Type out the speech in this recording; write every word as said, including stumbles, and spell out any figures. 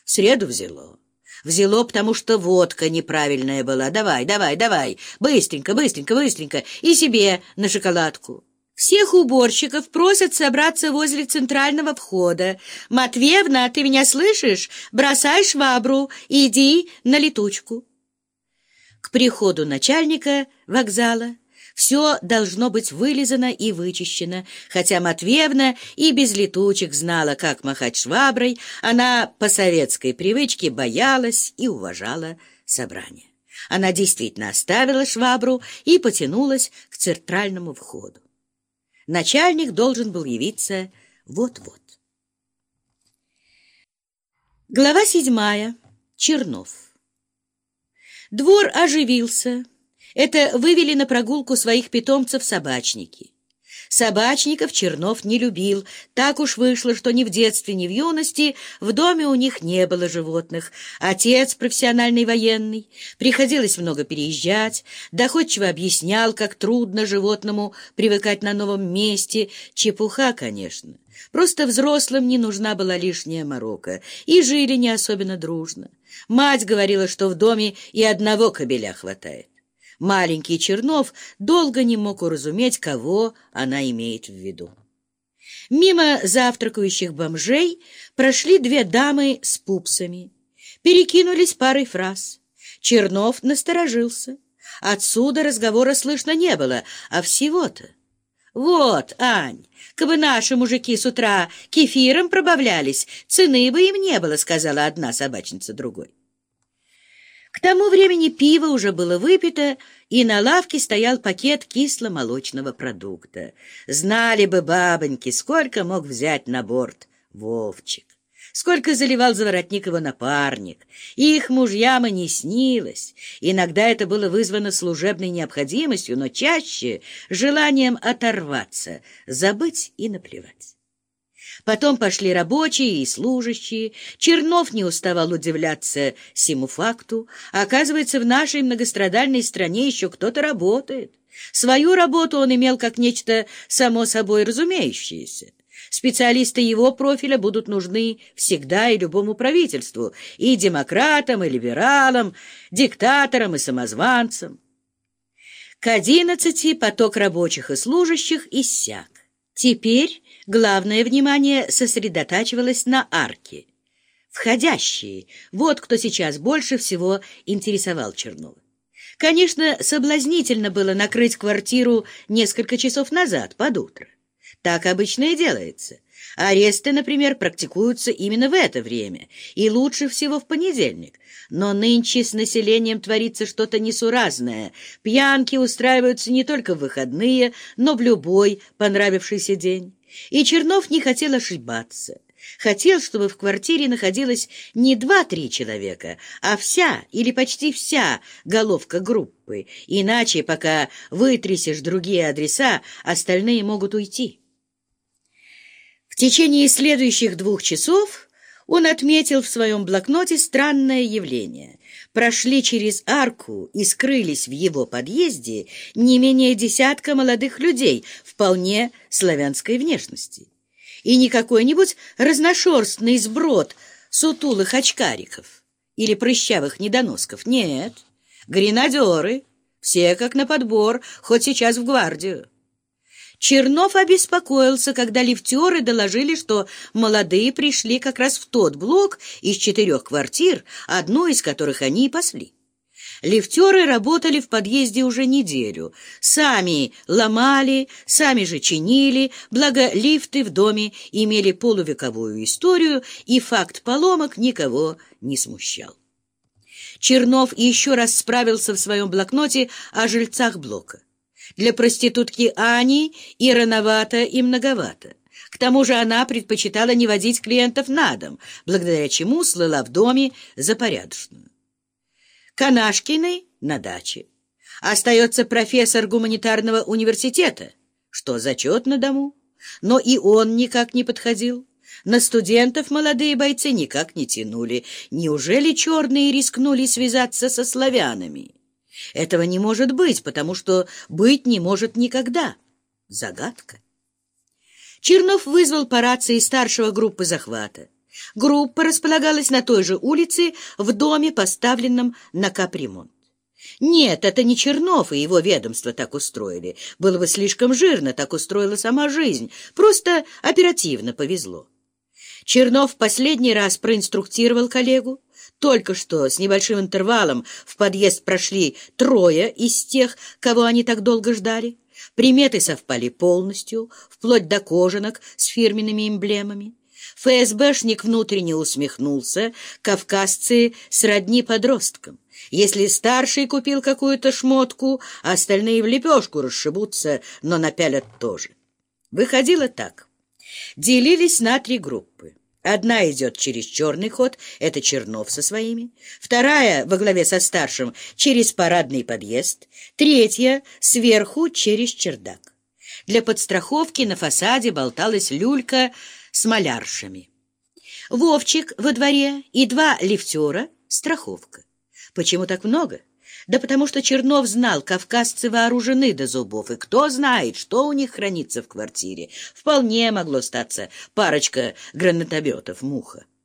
В среду взяло. Взяло, потому что водка неправильная была. Давай, давай, давай, быстренько, быстренько, быстренько, и себе на шоколадку. Всех уборщиков просят собраться возле центрального входа. Матвеевна, ты меня слышишь? Бросай швабру, иди на летучку. К приходу начальника вокзала все должно быть вылизано и вычищено, хотя Матвеевна и без летучек знала, как махать шваброй, она по советской привычке боялась и уважала собрание. Она действительно оставила швабру и потянулась к центральному входу. Начальник должен был явиться вот-вот. Глава седьмая. Чернов. Двор оживился. Это вывели на прогулку своих питомцев собачники. Собачников Чернов не любил. Так уж вышло, что ни в детстве, ни в юности в доме у них не было животных. Отец профессиональный военный, приходилось много переезжать, доходчиво объяснял, как трудно животному привыкать на новом месте. Чепуха, конечно. Просто взрослым не нужна была лишняя морока, и жили не особенно дружно. Мать говорила, что в доме и одного кобеля хватает. Маленький Чернов долго не мог уразуметь, кого она имеет в виду. Мимо завтракающих бомжей прошли две дамы с пупсами. Перекинулись парой фраз. Чернов насторожился. Отсюда разговора слышно не было, а всего-то. «Вот, Ань, кабы наши мужики с утра кефиром пробавлялись, цены бы им не было», — сказала одна собачница другой. К тому времени пиво уже было выпито, и на лавке стоял пакет кисломолочного продукта. Знали бы бабоньки, сколько мог взять на борт Вовчик, сколько заливал за воротник его напарник. Их мужьям и не снилось. Иногда это было вызвано служебной необходимостью, но чаще желанием оторваться, забыть и наплевать. Потом пошли рабочие и служащие. Чернов не уставал удивляться сему факту. Оказывается, в нашей многострадальной стране еще кто-то работает. Свою работу он имел как нечто само собой разумеющееся. Специалисты его профиля будут нужны всегда и любому правительству, и демократам, и либералам, диктаторам и самозванцам. К одиннадцати поток рабочих и служащих иссяк. Теперь главное внимание сосредотачивалось на арке. Входящие — вот кто сейчас больше всего интересовал Чернова. Конечно, соблазнительно было накрыть квартиру несколько часов назад, под утро. Так обычно и делается. Аресты, например, практикуются именно в это время, и лучше всего в понедельник. Но нынче с населением творится что-то несуразное. Пьянки устраиваются не только в выходные, но в любой понравившийся день. И Чернов не хотел ошибаться. Хотел, чтобы в квартире находилось не два-три человека, а вся или почти вся головка группы. Иначе, пока вытрясешь другие адреса, остальные могут уйти. В течение следующих двух часов он отметил в своем блокноте странное явление. Прошли через арку и скрылись в его подъезде не менее десятка молодых людей вполне славянской внешности. И не какой-нибудь разношерстный сброд сутулых очкариков или прыщавых недоносков. Нет, гренадеры, все как на подбор, хоть сейчас в гвардию. Чернов обеспокоился, когда лифтеры доложили, что молодые пришли как раз в тот блок из четырех квартир, одну из которых они и пасли. Лифтеры работали в подъезде уже неделю. Сами ломали, сами же чинили, благо лифты в доме имели полувековую историю, и факт поломок никого не смущал. Чернов еще раз справился в своем блокноте о жильцах блока. Для проститутки Ани и рановато, и многовато. К тому же она предпочитала не водить клиентов на дом, благодаря чему слыла в доме за порядочную. Канашкиной на даче. Остается профессор гуманитарного университета, что зачет на дому. Но и он никак не подходил. На студентов молодые бойцы никак не тянули. Неужели черные рискнули связаться со славянами? Этого не может быть, потому что быть не может никогда. Загадка. Чернов вызвал по рации старшего группы захвата. Группа располагалась на той же улице, в доме, поставленном на капремонт. Нет, это не Чернов и его ведомство так устроили. Было бы слишком жирно, так устроила сама жизнь. Просто оперативно повезло. Чернов последний раз проинструктировал коллегу. Только что с небольшим интервалом в подъезд прошли трое из тех, кого они так долго ждали. Приметы совпали полностью, вплоть до кожанок с фирменными эмблемами. ФСБшник внутренне усмехнулся. Кавказцы сродни подросткам. Если старший купил какую-то шмотку, остальные в лепешку расшибутся, но напялят тоже. Выходило так. Делились на три группы. Одна идет через черный ход, это Чернов со своими. Вторая, во главе со старшим, через парадный подъезд. Третья, сверху, через чердак. Для подстраховки на фасаде болталась люлька с маляршами. Вовчик во дворе и два лифтера — страховка. Почему так много? Да потому что Чернов знал, кавказцы вооружены до зубов, и кто знает, что у них хранится в квартире. Вполне могло статься парочка гранатометов «Муха».